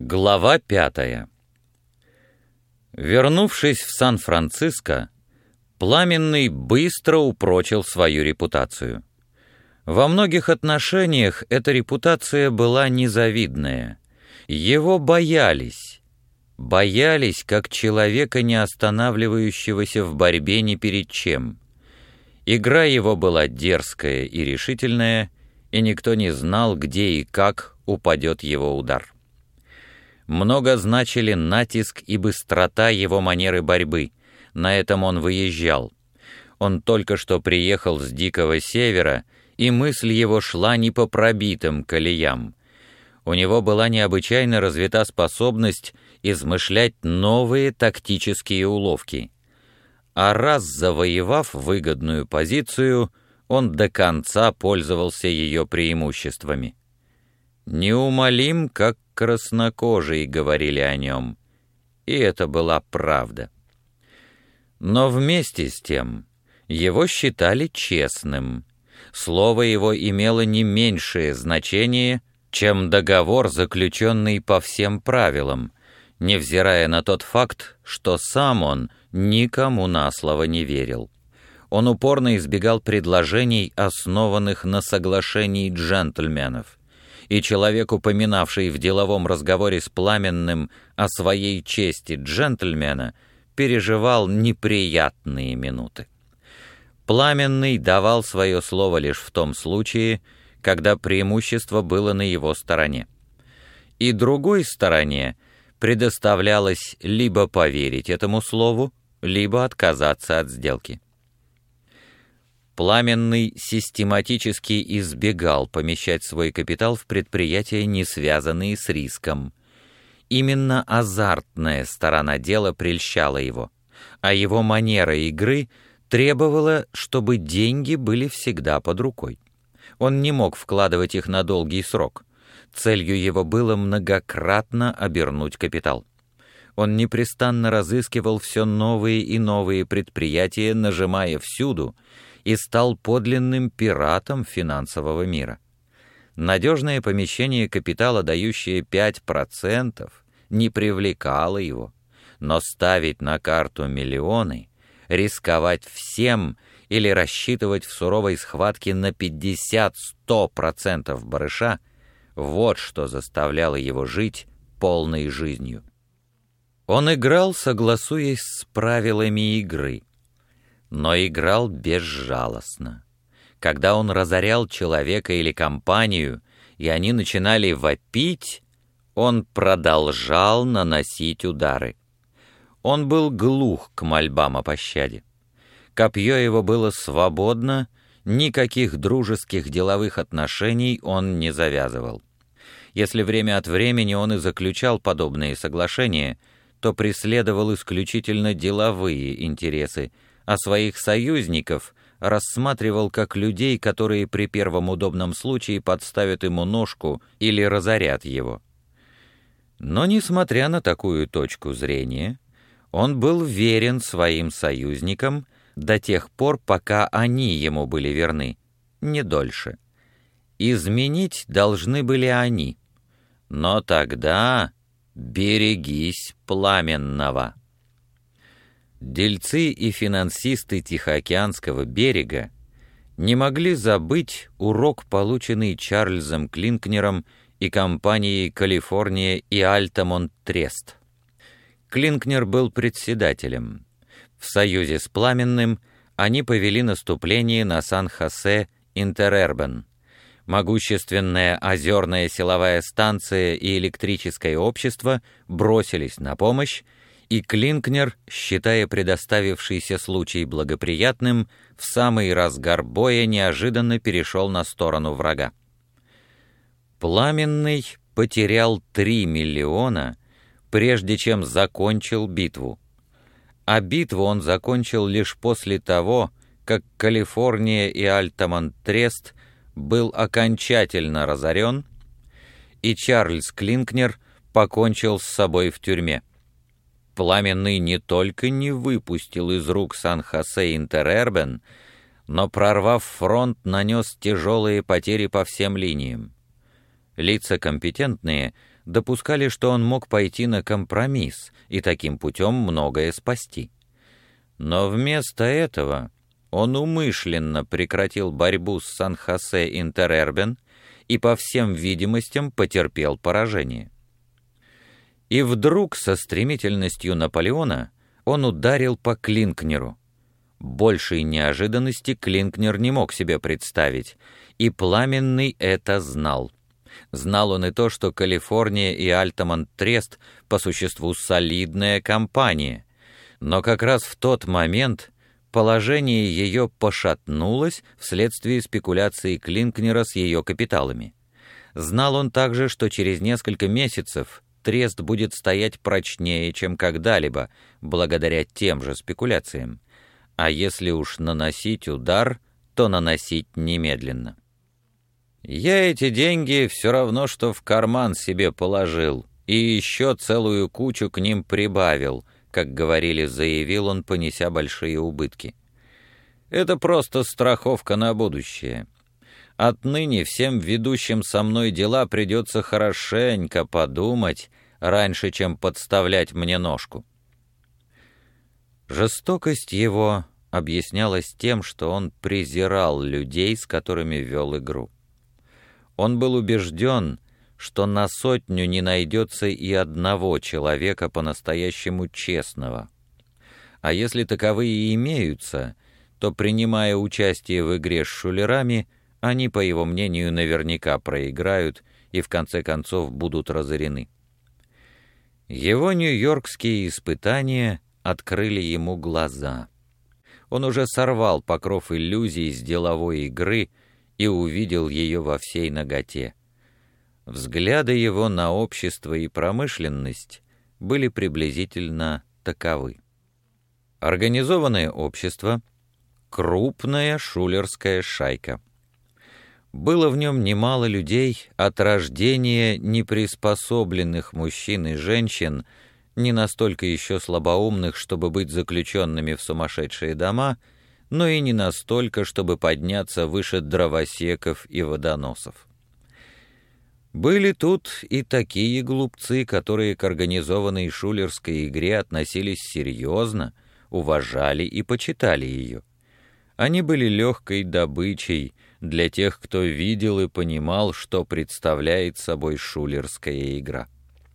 Глава 5. Вернувшись в Сан-Франциско, Пламенный быстро упрочил свою репутацию. Во многих отношениях эта репутация была незавидная. Его боялись как человека, не останавливающегося в борьбе ни перед чем. Игра его была дерзкая и решительная, и никто не знал, где и как упадет его удар. Много значили натиск и быстрота его манеры борьбы. На этом он выезжал. Он только что приехал с Дикого Севера, и мысль его шла не по пробитым колеям. У него была необычайно развита способность измышлять новые тактические уловки. А раз завоевав выгодную позицию, он до конца пользовался ее преимуществами. «Неумолим, как краснокожий», — говорили о нем. И это была правда. Но вместе с тем его считали честным. Слово его имело не меньшее значение, чем договор, заключенный по всем правилам, невзирая на тот факт, что сам он никому на слово не верил. Он упорно избегал предложений, основанных на соглашении джентльменов. И человек, упоминавший в деловом разговоре с Пламенным о своей чести джентльмена, переживал неприятные минуты. Пламенный давал свое слово лишь в том случае, когда преимущество было на его стороне. И другой стороне предоставлялось либо поверить этому слову, либо отказаться от сделки. Пламенный систематически избегал помещать свой капитал в предприятия, не связанные с риском. Именно азартная сторона дела прельщала его, а его манера игры требовала, чтобы деньги были всегда под рукой. Он не мог вкладывать их на долгий срок. Целью его было многократно обернуть капитал. Он непрестанно разыскивал все новые и новые предприятия, нажимая всюду, и стал подлинным пиратом финансового мира. Надежное помещение капитала, дающее 5%, не привлекало его, но ставить на карту миллионы, рисковать всем или рассчитывать в суровой схватке на 50-100% барыша — вот что заставляло его жить полной жизнью. Он играл, согласуясь с правилами игры, но играл безжалостно. Когда он разорял человека или компанию, и они начинали вопить, он продолжал наносить удары. Он был глух к мольбам о пощаде. Копье его было свободно, никаких дружеских деловых отношений он не завязывал. Если время от времени он и заключал подобные соглашения, то преследовал исключительно деловые интересы, а своих союзников рассматривал как людей, которые при первом удобном случае подставят ему ножку или разорят его. Но, несмотря на такую точку зрения, он был верен своим союзникам до тех пор, пока они ему были верны, не дольше. Изменить должны были они, но тогда берегись Пламенного. Дельцы и финансисты Тихоокеанского берега не могли забыть урок, полученный Чарльзом Клинкнером и компанией «Калифорния» и «Альтамонт Трест». Клинкнер был председателем. В союзе с Пламенным они повели наступление на Сан-Хосе Интерербен. Могущественная озерная силовая станция и электрическое общество бросились на помощь, и Клинкнер, считая предоставившийся случай благоприятным, в самый разгар боя неожиданно перешел на сторону врага. Пламенный потерял 3 миллиона, прежде чем закончил битву. А битву он закончил лишь после того, как «Калифорния» и «Альтамонт Трест» был окончательно разорен, и Чарльз Клинкнер покончил с собой в тюрьме. Пламенный не только не выпустил из рук Сан-Хосе Интерербен, но, прорвав фронт, нанес тяжелые потери по всем линиям. Лица компетентные допускали, что он мог пойти на компромисс и таким путем многое спасти. Но вместо этого он умышленно прекратил борьбу с Сан-Хосе Интерербен и, по всем видимостям, потерпел поражение. И вдруг со стремительностью Наполеона он ударил по Клинкнеру. Большей неожиданности Клинкнер не мог себе представить, и Пламенный это знал. Знал он и то, что Калифорния и Альтамонт-Трест по существу солидная компания, но как раз в тот момент положение ее пошатнулось вследствие спекуляции Клинкнера с ее капиталами. Знал он также, что через несколько месяцев Трест будет стоять прочнее, чем когда-либо, благодаря тем же спекуляциям. А если уж наносить удар, то наносить немедленно. «Я эти деньги все равно, что в карман себе положил, и еще целую кучу к ним прибавил», как говорили, заявил он, понеся большие убытки. «Это просто страховка на будущее. Отныне всем ведущим со мной дела придется хорошенько подумать, раньше, чем подставлять мне ножку». Жестокость его объяснялась тем, что он презирал людей, с которыми вел игру. Он был убежден, что на 100 не найдется и одного человека по-настоящему честного. А если таковые и имеются, то, принимая участие в игре с шулерами, они, по его мнению, наверняка проиграют и в конце концов будут разорены. Его нью-йоркские испытания открыли ему глаза. Он уже сорвал покров иллюзий с деловой игры и увидел ее во всей наготе. Взгляды его на общество и промышленность были приблизительно таковы. Организованное общество — крупная шулерская шайка. Было в нем немало людей от рождения неприспособленных мужчин и женщин, не настолько еще слабоумных, чтобы быть заключенными в сумасшедшие дома, но и не настолько, чтобы подняться выше дровосеков и водоносов. Были тут и такие глупцы, которые к организованной шулерской игре относились серьезно, уважали и почитали ее. Они были легкой добычей для тех, кто видел и понимал, что представляет собой шулерская игра.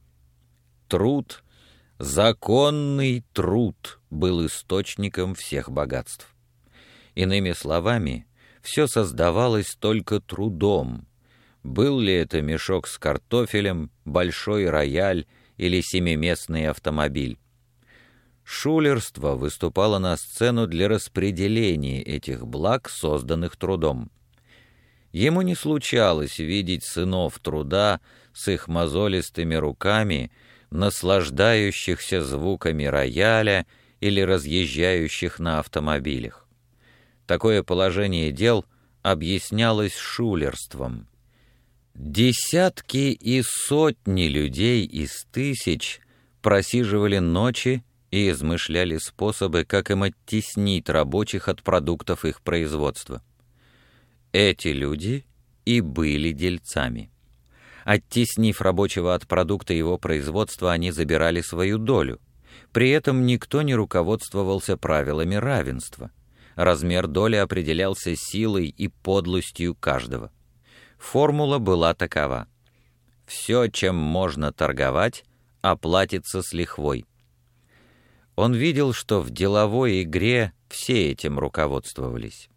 Труд, законный труд, был источником всех богатств. Иными словами, все создавалось только трудом. Был ли это мешок с картофелем, большой рояль или семиместный автомобиль? Шулерство выступало на сцену для распределения этих благ, созданных трудом. Ему не случалось видеть сынов труда с их мозолистыми руками, наслаждающихся звуками рояля или разъезжающих на автомобилях. Такое положение дел объяснялось шулерством. Десятки и сотни людей из тысяч просиживали ночи и измышляли способы, как им оттеснить рабочих от продуктов их производства. Эти люди и были дельцами. Оттеснив рабочего от продукта его производства, они забирали свою долю. При этом никто не руководствовался правилами равенства. Размер доли определялся силой и подлостью каждого. Формула была такова: все, чем можно торговать, оплатится с лихвой. Он видел, что в деловой игре все этим руководствовались.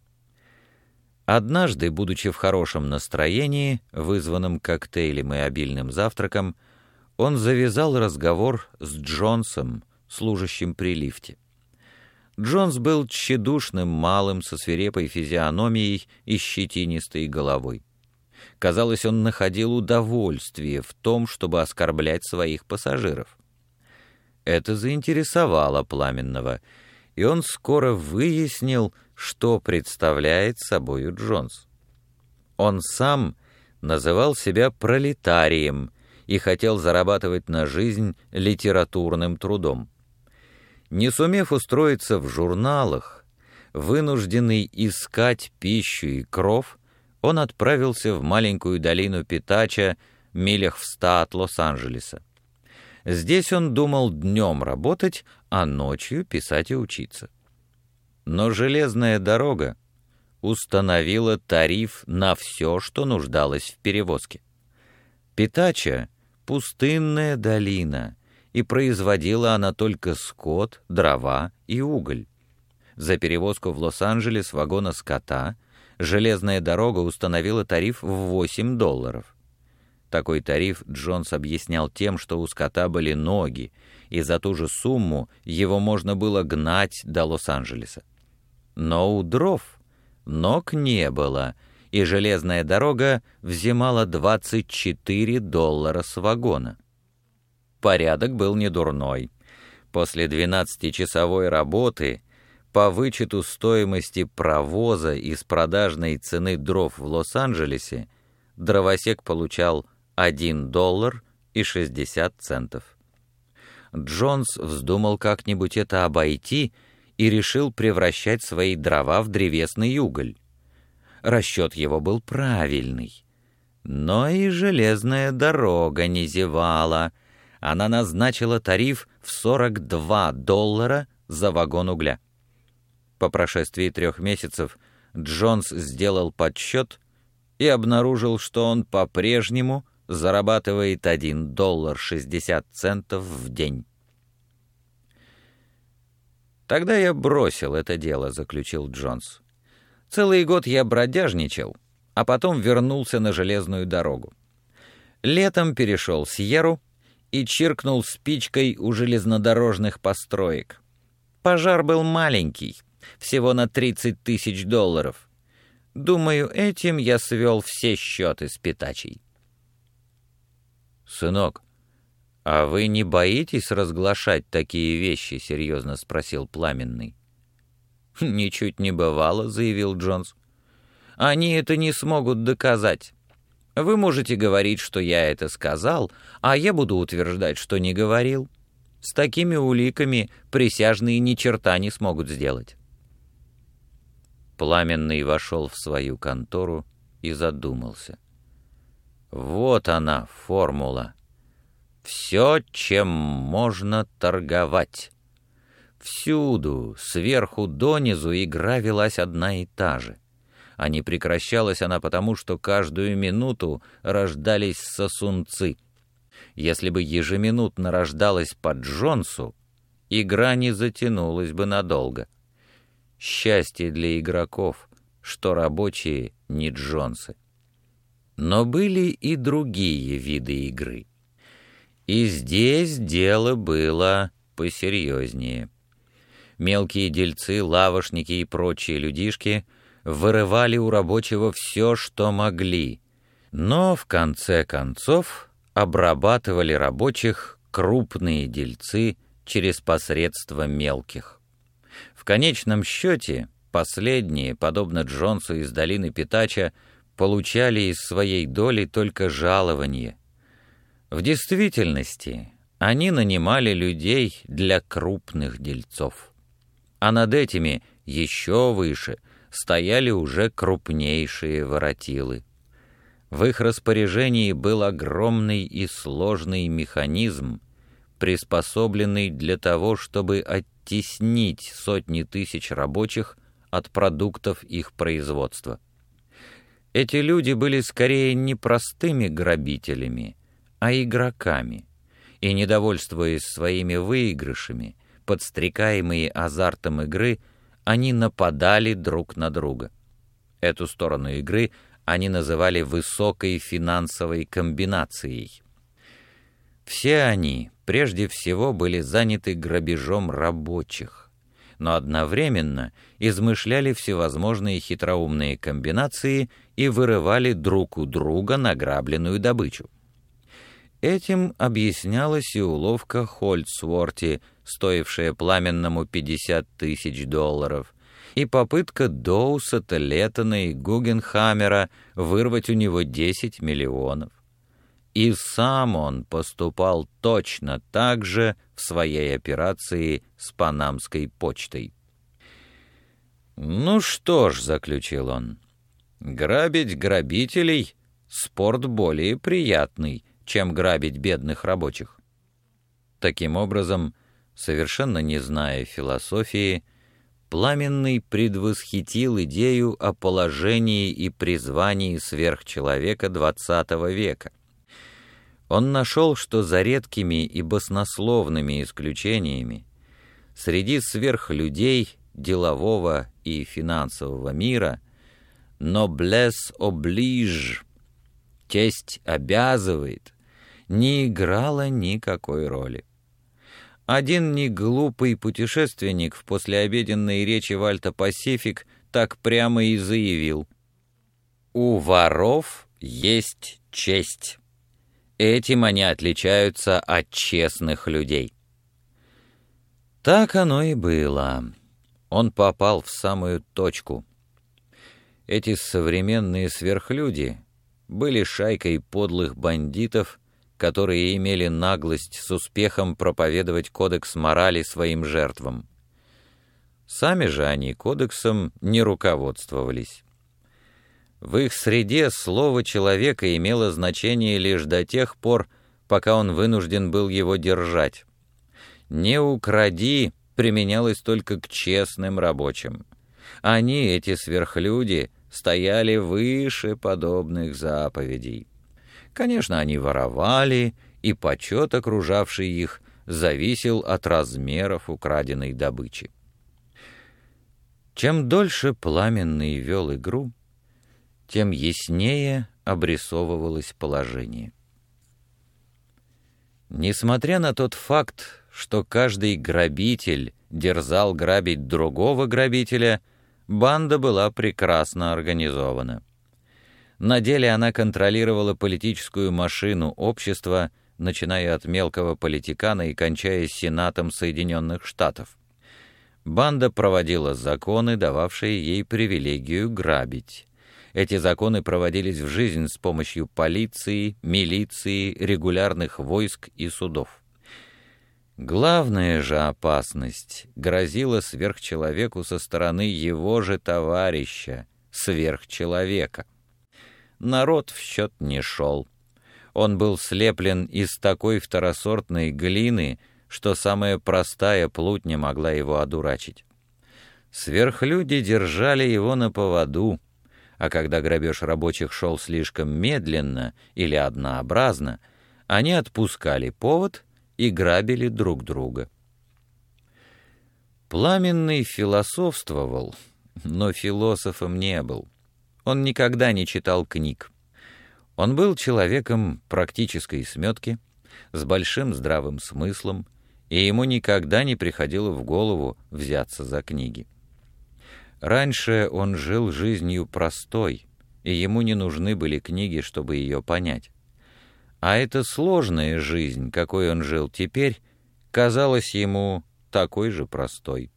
Однажды, будучи в хорошем настроении, вызванном коктейлем и обильным завтраком, он завязал разговор с Джонсом, служащим при лифте. Джонс был тщедушным малым со свирепой физиономией и щетинистой головой. Казалось, он находил удовольствие в том, чтобы оскорблять своих пассажиров. Это заинтересовало Пламенного, и он скоро выяснил, что представляет собою Джонс. Он сам называл себя пролетарием и хотел зарабатывать на жизнь литературным трудом. Не сумев устроиться в журналах, вынужденный искать пищу и кров, он отправился в маленькую долину Питача, милях в 100 от Лос-Анджелеса. Здесь он думал днем работать, а ночью писать и учиться. Но железная дорога установила тариф на все, что нуждалось в перевозке. Питача — пустынная долина, и производила она только скот, дрова и уголь. За перевозку в Лос-Анджелес вагона скота железная дорога установила тариф в $8. Такой тариф Джонс объяснял тем, что у скота были ноги, и за ту же сумму его можно было гнать до Лос-Анджелеса. Но у дров ног не было, и железная дорога взимала $24 с вагона. Порядок был недурной. После 12-часовой работы по вычету стоимости провоза из продажной цены дров в Лос-Анджелесе дровосек получал $1.60. Джонс вздумал как-нибудь это обойти и решил превращать свои дрова в древесный уголь. Расчет его был правильный. Но и железная дорога не зевала. Она назначила тариф в $42 за вагон угля. По прошествии 3 месяцев Джонс сделал подсчет и обнаружил, что он по-прежнему зарабатывает $1.60 в день. «Тогда я бросил это дело», — заключил Джонс. «Целый год я бродяжничал, а потом вернулся на железную дорогу. Летом перешел Сьерру и чиркнул спичкой у железнодорожных построек. Пожар был маленький, всего на $30 тысяч. Думаю, этим я свел все счеты с Питачей». «Сынок, а вы не боитесь разглашать такие вещи?» — серьезно спросил Пламенный. «Ничуть не бывало», — заявил Джонс. «Они это не смогут доказать. Вы можете говорить, что я это сказал, а я буду утверждать, что не говорил. С такими уликами присяжные ни черта не смогут сделать». Пламенный вошел в свою контору и задумался. Вот она, формула. Все, чем можно торговать. Всюду, сверху донизу, игра велась одна и та же. А не прекращалась она потому, что каждую минуту рождались сосунцы. Если бы ежеминутно рождалась по Джонсу, игра не затянулась бы надолго. Счастье для игроков, что рабочие не Джонсы. Но были и другие виды игры. И здесь дело было посерьезнее. Мелкие дельцы, лавошники и прочие людишки вырывали у рабочего все, что могли, но в конце концов обрабатывали рабочих крупные дельцы через посредство мелких. В конечном счете последние, подобно Джонсу из долины Питача, получали из своей доли только жалование. В действительности они нанимали людей для крупных дельцов. А над этими еще выше стояли уже крупнейшие воротилы. В их распоряжении был огромный и сложный механизм, приспособленный для того, чтобы оттеснить сотни тысяч рабочих от продуктов их производства. Эти люди были скорее не простыми грабителями, а игроками, и, недовольствуясь своими выигрышами, подстрекаемые азартом игры, они нападали друг на друга. Эту сторону игры они называли высокой финансовой комбинацией. Все они прежде всего были заняты грабежом рабочих, но одновременно измышляли всевозможные хитроумные комбинации и вырывали друг у друга награбленную добычу. Этим объяснялась и уловка Хольцворти, стоившая Пламенному $50 тысяч, и попытка Доусета, Леттона и Гугенхаммера вырвать у него 10 миллионов. И сам он поступал точно так же в своей операции с Панамской почтой. «Ну что ж», — заключил он, Грабить грабителей — спорт более приятный, чем грабить бедных рабочих. Таким образом, совершенно не зная философии, Пламенный предвосхитил идею о положении и призвании сверхчеловека XX века. Он нашел, что за редкими и баснословными исключениями среди сверхлюдей делового и финансового мира «noblesse oblige» — честь обязывает — не играла никакой роли. Один неглупый путешественник в послеобеденной речи в Альто-Пасифик так прямо и заявил: «У воров есть честь. Этим они отличаются от честных людей». Так оно и было. Он попал в самую точку. Эти современные сверхлюди были шайкой подлых бандитов, которые имели наглость с успехом проповедовать кодекс морали своим жертвам. Сами же они кодексом не руководствовались. В их среде слово человека имело значение лишь до тех пор, пока он вынужден был его держать. «Не укради» применялось только к честным рабочим. Они, эти сверхлюди, стояли выше подобных заповедей. Конечно, они воровали, и почет, окружавший их, зависел от размеров украденной добычи. Чем дольше Пламенный вел игру, тем яснее обрисовывалось положение. Несмотря на тот факт, что каждый грабитель дерзал грабить другого грабителя, банда была прекрасно организована. На деле она контролировала политическую машину общества, начиная от мелкого политикана и кончая Сенатом Соединенных Штатов. Банда проводила законы, дававшие ей привилегию грабить. Эти законы проводились в жизнь с помощью полиции, милиции, регулярных войск и судов. Главная же опасность грозила сверхчеловеку со стороны его же товарища, сверхчеловека. Народ в счет не шел. Он был слеплен из такой второсортной глины, что самая простая плутня могла его одурачить. Сверхлюди держали его на поводу, а когда грабеж рабочих шел слишком медленно или однообразно, они отпускали повод и грабили друг друга. Пламенный философствовал, но философом не был. Он никогда не читал книг. Он был человеком практической сметки, с большим здравым смыслом, и ему никогда не приходило в голову взяться за книги. Раньше он жил жизнью простой, и ему не нужны были книги, чтобы ее понять. А эта сложная жизнь, какой он жил теперь, казалась ему такой же простой.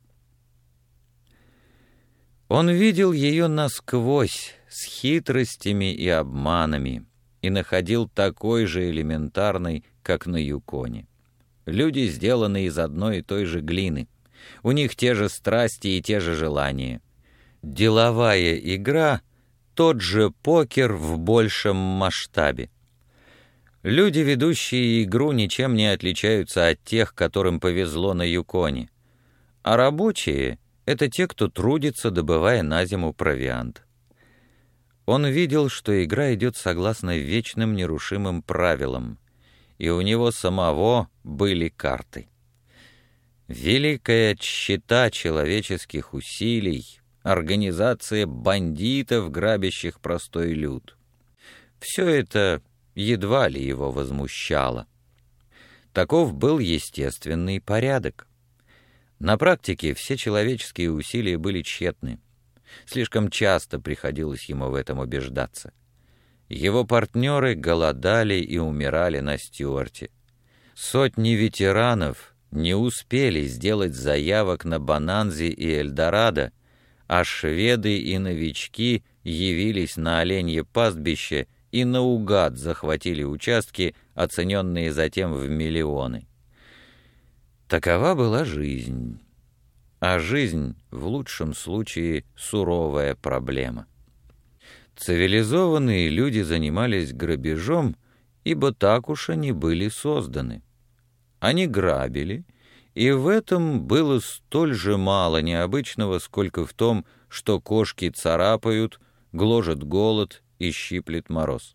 Он видел ее насквозь, с хитростями и обманами, и находил такой же элементарной, как на Юконе. Люди сделаны из одной и той же глины. У них те же страсти и те же желания. Деловая игра — тот же покер в большем масштабе. Люди, ведущие игру, ничем не отличаются от тех, которым повезло на Юконе. А рабочие — это те, кто трудится, добывая на зиму провиант. Он видел, что игра идет согласно вечным нерушимым правилам, и у него самого были карты. Великая тщета человеческих усилий, организация бандитов, грабящих простой люд. Все это едва ли его возмущало. Таков был естественный порядок. На практике все человеческие усилия были тщетны. Слишком часто приходилось ему в этом убеждаться. Его партнеры голодали и умирали на Стюарте. Сотни ветеранов не успели сделать заявок на Бонанзе и Эльдорадо, а шведы и новички явились на оленье пастбище и наугад захватили участки, оцененные затем в миллионы. Такова была жизнь. А жизнь, в лучшем случае, суровая проблема. Цивилизованные люди занимались грабежом, ибо так уж они были созданы. Они грабили, и в этом было столь же мало необычного, сколько в том, что кошки царапают, гложет голод и щиплет мороз.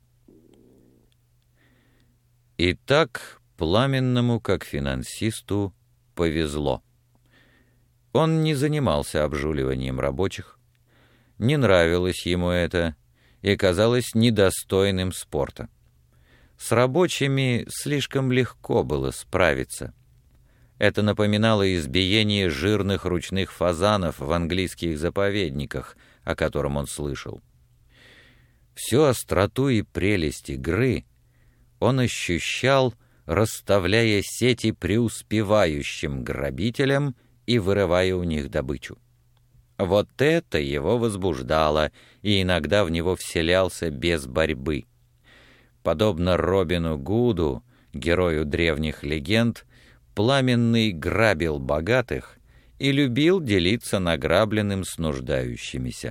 И так Пламенному, как финансисту, повезло. Он не занимался обжуливанием рабочих, не нравилось ему это и казалось недостойным спорта. С рабочими слишком легко было справиться. Это напоминало избиение жирных ручных фазанов в английских заповедниках, о котором он слышал. Всю остроту и прелесть игры он ощущал, расставляя сети преуспевающим грабителям и вырывая у них добычу. Вот это его возбуждало, и иногда в него вселялся без борьбы. Подобно Робину Гуду, герою древних легенд, Пламенный грабил богатых и любил делиться награбленным с нуждающимися.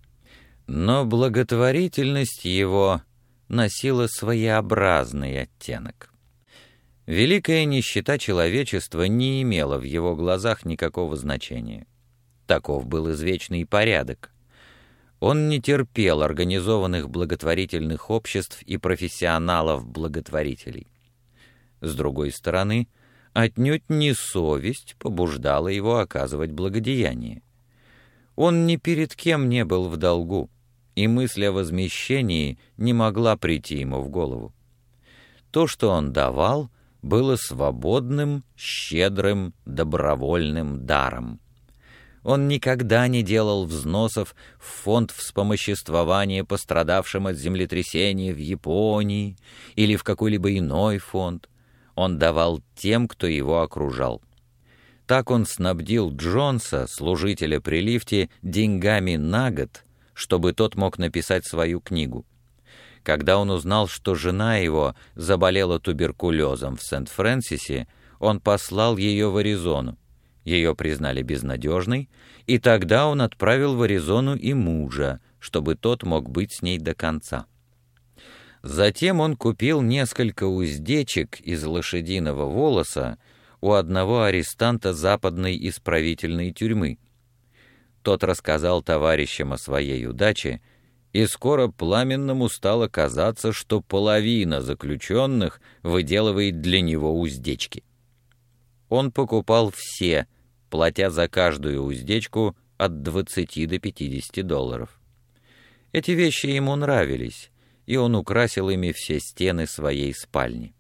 Но благотворительность его носила своеобразный оттенок. Великая нищета человечества не имела в его глазах никакого значения. Таков был извечный порядок. Он не терпел организованных благотворительных обществ и профессионалов-благотворителей. С другой стороны, отнюдь не совесть побуждала его оказывать благодеяние. Он ни перед кем не был в долгу, и мысль о возмещении не могла прийти ему в голову. То, что он давал, было свободным, щедрым, добровольным даром. Он никогда не делал взносов в фонд вспомоществования пострадавшим от землетрясения в Японии или в какой-либо иной фонд. Он давал тем, кто его окружал. Так он снабдил Джонса, служителя при лифте, деньгами на год, чтобы тот мог написать свою книгу. Когда он узнал, что жена его заболела туберкулезом в Сент-Фрэнсисе, он послал ее в Аризону. Ее признали безнадежной, и тогда он отправил в Аризону и мужа, чтобы тот мог быть с ней до конца. Затем он купил несколько уздечек из лошадиного волоса у одного арестанта западной исправительной тюрьмы. Тот рассказал товарищам о своей удаче, и скоро Пламенному стало казаться, что половина заключенных выделывает для него уздечки. Он покупал все, платя за каждую уздечку от 20 до 50 долларов. Эти вещи ему нравились, и он украсил ими все стены своей спальни.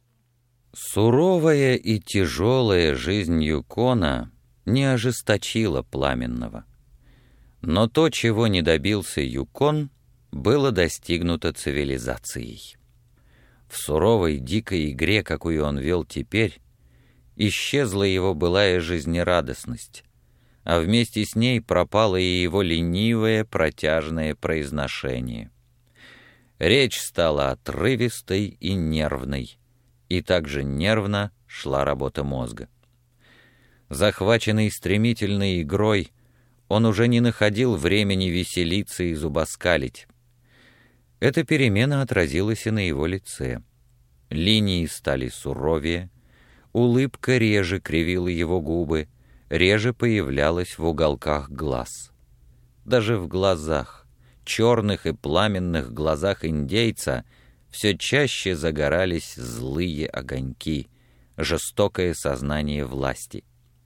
Суровая и тяжелая жизнь Юкона не ожесточила Пламенного. Но то, чего не добился Юкон, было достигнуто цивилизацией. В суровой дикой игре, какую он вел теперь, исчезла его былая жизнерадостность, а вместе с ней пропало и его ленивое протяжное произношение. Речь стала отрывистой и нервной, и также нервно шла работа мозга. Захваченный стремительной игрой, он уже не находил времени веселиться и зубоскалить. Эта перемена отразилась и на его лице. Линии стали суровее, улыбка реже кривила его губы, реже появлялась в уголках глаз. Даже в глазах, черных и пламенных глазах индейца, все чаще загорались злые огоньки, жестокое сознание власти.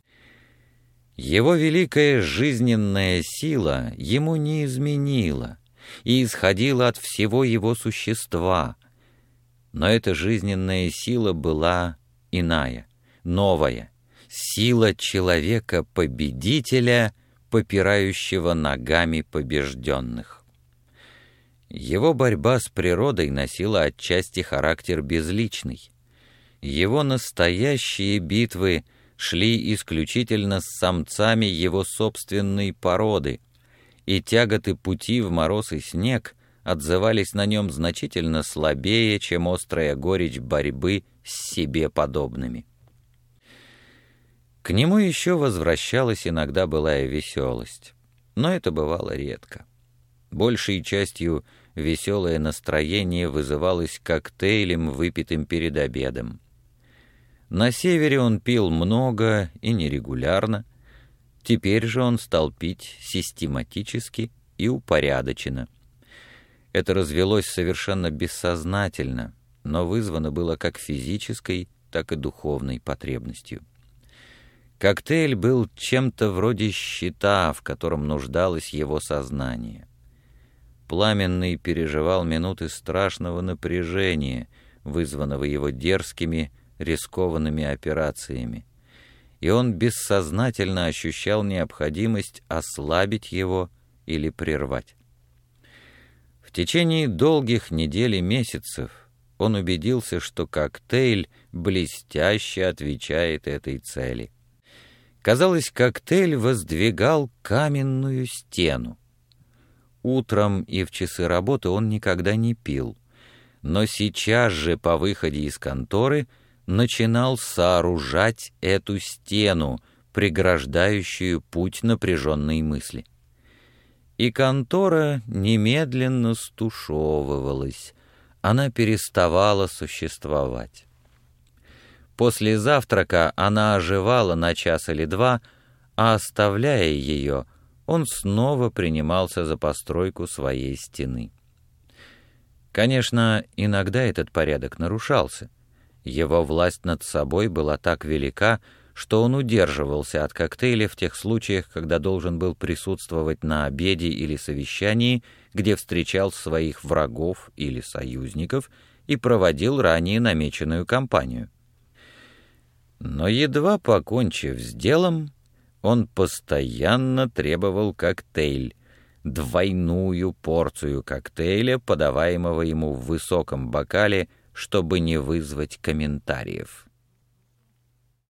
Его великая жизненная сила ему не изменила и исходила от всего его существа, но эта жизненная сила была иная, новая, сила человека-победителя, попирающего ногами побежденных. Его борьба с природой носила отчасти характер безличный. Его настоящие битвы шли исключительно с самцами его собственной породы, и тяготы пути в мороз и снег отзывались на нем значительно слабее, чем острая горечь борьбы с себе подобными. К нему еще возвращалась иногда былая веселость, но это бывало редко. Большей частью веселое настроение вызывалось коктейлем, выпитым перед обедом. На севере он пил много и нерегулярно, теперь же он стал пить систематически и упорядоченно. Это развелось совершенно бессознательно, но вызвано было как физической, так и духовной потребностью. Коктейль был чем-то вроде щита, в котором нуждалось его сознание. Пламенный переживал минуты страшного напряжения, вызванного его дерзкими, рискованными операциями, и он бессознательно ощущал необходимость ослабить его или прервать. В течение долгих недель и месяцев он убедился, что коктейль блестяще отвечает этой цели. Казалось, коктейль воздвигал каменную стену. Утром и в часы работы он никогда не пил, но сейчас же по выходе из конторы начинал сооружать эту стену, преграждающую путь напряженной мысли. И контора немедленно стушевывалась, она переставала существовать. После завтрака она оживала на час или два, а оставляя ее, он снова принимался за постройку своей стены. Конечно, иногда этот порядок нарушался. Его власть над собой была так велика, что он удерживался от коктейля в тех случаях, когда должен был присутствовать на обеде или совещании, где встречал своих врагов или союзников и проводил ранее намеченную кампанию. Но едва покончив с делом, он постоянно требовал коктейль, двойную порцию коктейля, подаваемого ему в высоком бокале, чтобы не вызвать комментариев.